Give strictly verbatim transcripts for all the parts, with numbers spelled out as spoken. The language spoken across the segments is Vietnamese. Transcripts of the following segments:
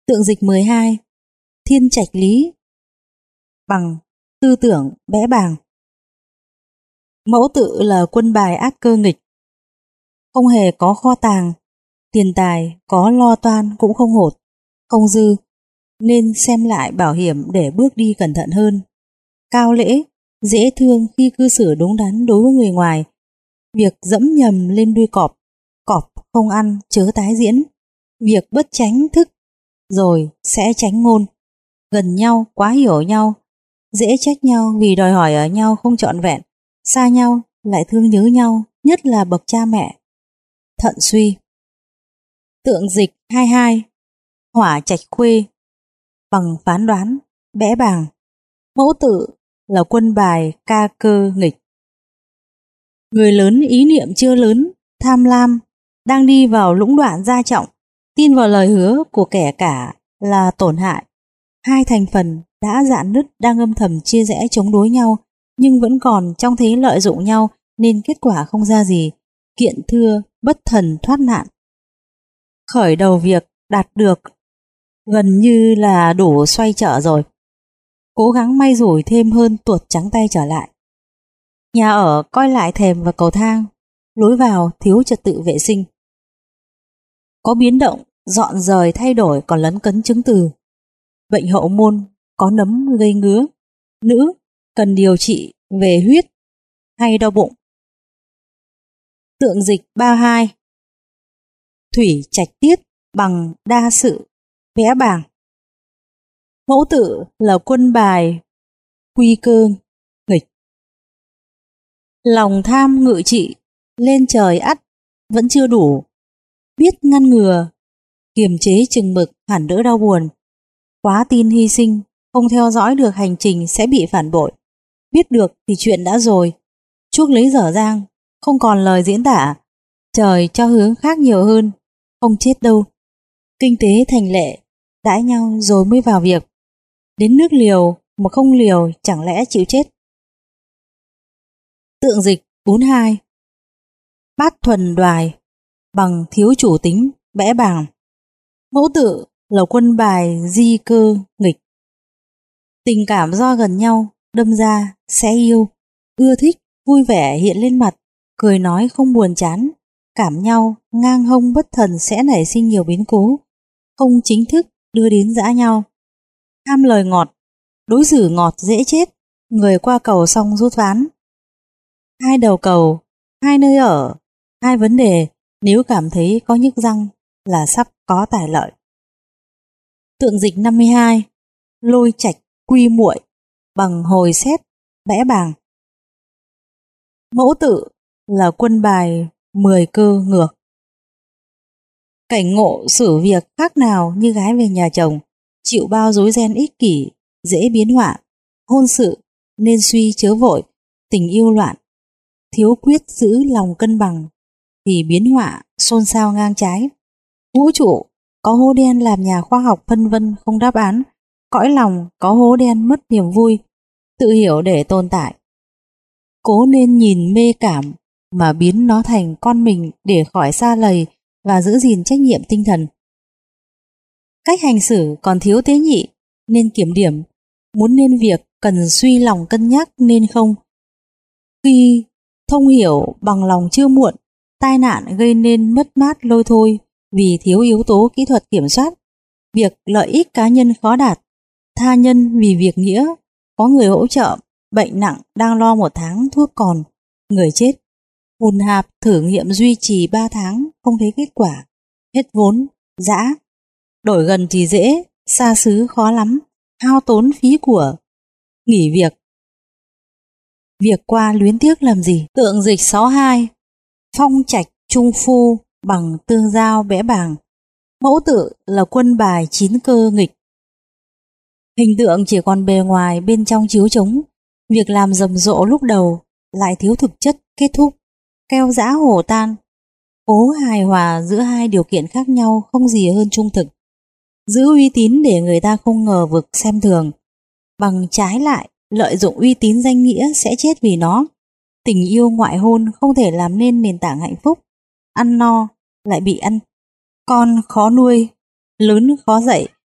Tượng dịch mười hai. Thiên trạch lý bằng tư tưởng bẽ bàng. Mẫu tự là quân bài ác cơ nghịch, không hề có kho tàng, tiền tài có lo toan cũng không hột, không dư, nên xem lại bảo hiểm để bước đi cẩn thận hơn. Cao lễ, dễ thương khi cư xử đúng đắn đối với người ngoài. Việc dẫm nhầm lên đuôi cọp, cọp không ăn chớ tái diễn. Việc bất tránh thức rồi sẽ tránh ngôn. Gần nhau quá hiểu nhau, dễ trách nhau vì đòi hỏi ở nhau không trọn vẹn. Xa nhau lại thương nhớ nhau, nhất là bậc cha mẹ. Thận suy. Tượng dịch hai mươi hai. Hỏa trạch khuê bằng phán đoán bẽ bàng. Mẫu tự là quân bài ca cơ nghịch. Người lớn ý niệm chưa lớn, tham lam, đang đi vào lũng đoạn gia trọng, tin vào lời hứa của kẻ cả là tổn hại. Hai thành phần đã rạn nứt đang âm thầm chia rẽ chống đối nhau, nhưng vẫn còn trong thế lợi dụng nhau nên kết quả không ra gì. Kiện thưa bất thần thoát nạn. Khởi đầu việc đạt được gần như là đủ xoay trở rồi. Cố gắng may rủi thêm hơn tuột trắng tay trở lại. Nhà ở coi lại thềm và cầu thang, lối vào thiếu trật tự vệ sinh. Có biến động, dọn dời thay đổi còn lấn cấn chứng từ. Bệnh hậu môn, có nấm gây ngứa. Nữ cần điều trị về huyết hay đau bụng. Tượng dịch ba mươi hai. Thủy trạch tiết bằng đa sự vẽ bàng. Mẫu tự là quân bài quy cơ nghịch. Lòng tham ngự trị lên trời ắt vẫn chưa đủ. Biết ngăn ngừa, kiềm chế chừng mực hẳn đỡ đau buồn. Quá tin hy sinh, không theo dõi được hành trình sẽ bị phản bội. Biết được thì chuyện đã rồi. Chuốc lấy dở dang, không còn lời diễn tả. Trời cho hướng khác nhiều hơn, không chết đâu. Kinh tế thành lệ, đãi nhau rồi mới vào việc. Đến nước liều mà không liều chẳng lẽ chịu chết. Tượng dịch bốn mươi hai. Bát thuần đoài bằng thiếu chủ tính bẽ bàng. Mẫu tự là quân bài di cơ nghịch. Tình cảm do gần nhau đâm ra sẽ yêu, ưa thích, vui vẻ hiện lên mặt, cười nói không buồn chán. Cảm nhau ngang hông bất thần sẽ nảy sinh nhiều biến cố, không chính thức đưa đến giã nhau. Ham lời ngọt, đối xử ngọt dễ chết, người qua cầu xong rút ván. Hai đầu cầu, hai nơi ở, hai vấn đề, nếu cảm thấy có nhức răng là sắp có tài lợi. Tượng dịch năm mươi hai. Lôi trạch quy muội bằng hồi xét bẽ bàng. Mẫu tự là quân bài mười cơ ngược. Cảnh ngộ xử việc khác nào như gái về nhà chồng, chịu bao rối ren ích kỷ, dễ biến họa. Hôn sự nên suy chớ vội, tình yêu loạn, thiếu quyết giữ lòng cân bằng thì biến họa xôn xao ngang trái. Vũ trụ có hố đen làm nhà khoa học phân vân không đáp án, cõi lòng có hố đen mất niềm vui, tự hiểu để tồn tại. Cố nên nhìn mê cảm mà biến nó thành con mình để khỏi xa lầy và giữ gìn trách nhiệm tinh thần. Cách hành xử còn thiếu tế nhị nên kiểm điểm, muốn nên việc cần suy lòng cân nhắc nên không. Khi thông hiểu bằng lòng chưa muộn, tai nạn gây nên mất mát lôi thôi vì thiếu yếu tố kỹ thuật kiểm soát. Việc lợi ích cá nhân khó đạt, tha nhân vì việc nghĩa, có người hỗ trợ, bệnh nặng đang lo một tháng thuốc còn, người chết. Hùn hạp thử nghiệm duy trì ba tháng không thấy kết quả, hết vốn, dã. Đổi gần thì dễ, xa xứ khó lắm, hao tốn phí của, nghỉ việc. Việc qua luyến tiếc làm gì. Tượng dịch sáu mươi hai. Phong trạch trung phu bằng tương giao bẽ bàng. Mẫu tự là quân bài chín cơ nghịch. Hình tượng chỉ còn bề ngoài, bên trong chiếu trống. Việc làm rầm rộ lúc đầu lại thiếu thực chất kết thúc, keo giã hổ tan. Cố hài hòa giữa hai điều kiện khác nhau không gì hơn trung thực. Giữ uy tín để người ta không ngờ vực xem thường. Bằng trái lại, lợi dụng uy tín danh nghĩa sẽ chết vì nó. Tình yêu ngoại hôn không thể làm nên nền tảng hạnh phúc. Ăn no lại bị ăn con khó nuôi, lớn khó dạy,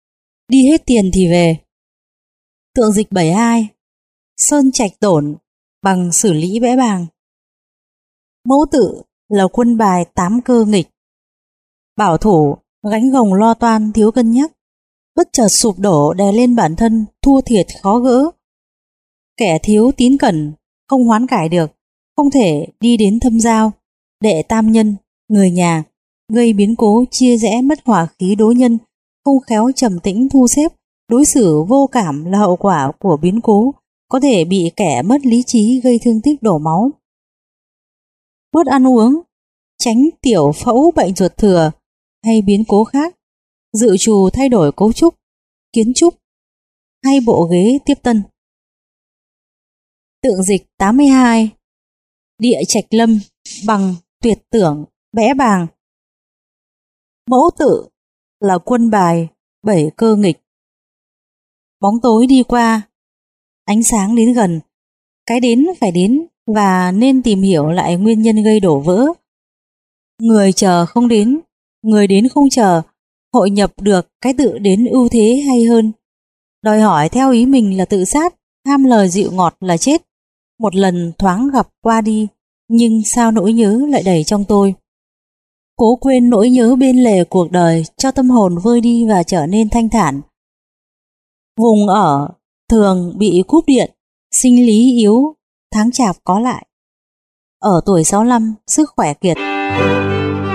đi hết tiền thì về. Tượng dịch bảy mươi hai, sơn trạch tổn bằng xử lý bẽ bàng. Mẫu tự là quân bài tám cơ nghịch, bảo thủ, gánh gồng lo toan thiếu cân nhắc, bất chợt sụp đổ đè lên bản thân thua thiệt khó gỡ. Kẻ thiếu tín cẩn, không hoán cải được, không thể đi đến thâm giao, đệ tam nhân, người nhà, gây biến cố chia rẽ mất hòa khí đối nhân, không khéo trầm tĩnh thu xếp, đối xử vô cảm là hậu quả của biến cố, có thể bị kẻ mất lý trí gây thương tích đổ máu. Bớt ăn uống, tránh tiểu phẫu bệnh ruột thừa hay biến cố khác, dự trù thay đổi cấu trúc, kiến trúc hay bộ ghế tiếp tân. Tượng dịch tám mươi hai, địa trạch lâm bằng tuyệt tưởng bẽ bàng. Mẫu tự là quân bài bảy cơ nghịch. Bóng tối đi qua, ánh sáng đến gần, cái đến phải đến và nên tìm hiểu lại nguyên nhân gây đổ vỡ. Người chờ không đến, người đến không chờ, hội nhập được cái tự đến ưu thế hay hơn. Đòi hỏi theo ý mình là tự sát, ham lời dịu ngọt là chết. Một lần thoáng gặp qua đi, nhưng sao nỗi nhớ lại đầy trong tôi. Cố quên nỗi nhớ bên lề cuộc đời, cho tâm hồn vơi đi và trở nên thanh thản. Vùng ở thường bị cúp điện, sinh lý yếu, tháng chạp có lại. Ở tuổi sáu mươi lăm, sức khỏe kiệt.